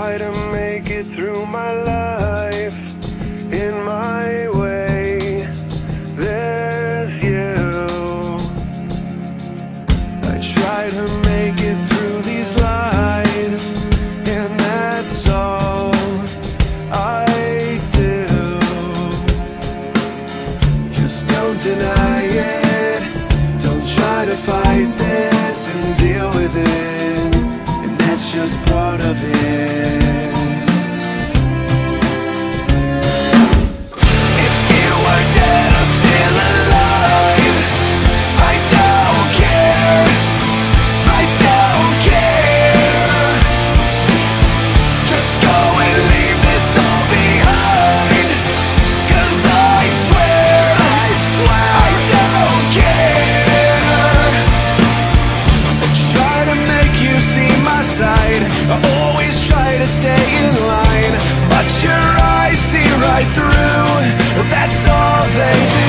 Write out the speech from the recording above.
try to make it through my life in my way. There's you. I try to make it through these lies, and that's all I do. Just don't deny it. Don't try to fight this and deal with it, and that's just part of it. If you were dead or still alive, I don't care. I don't care. Just go and leave this all behind, 'cause I swear I don't care. I try to make you see my side. I always try to stay in line, but your eyes see right through. That's all they do.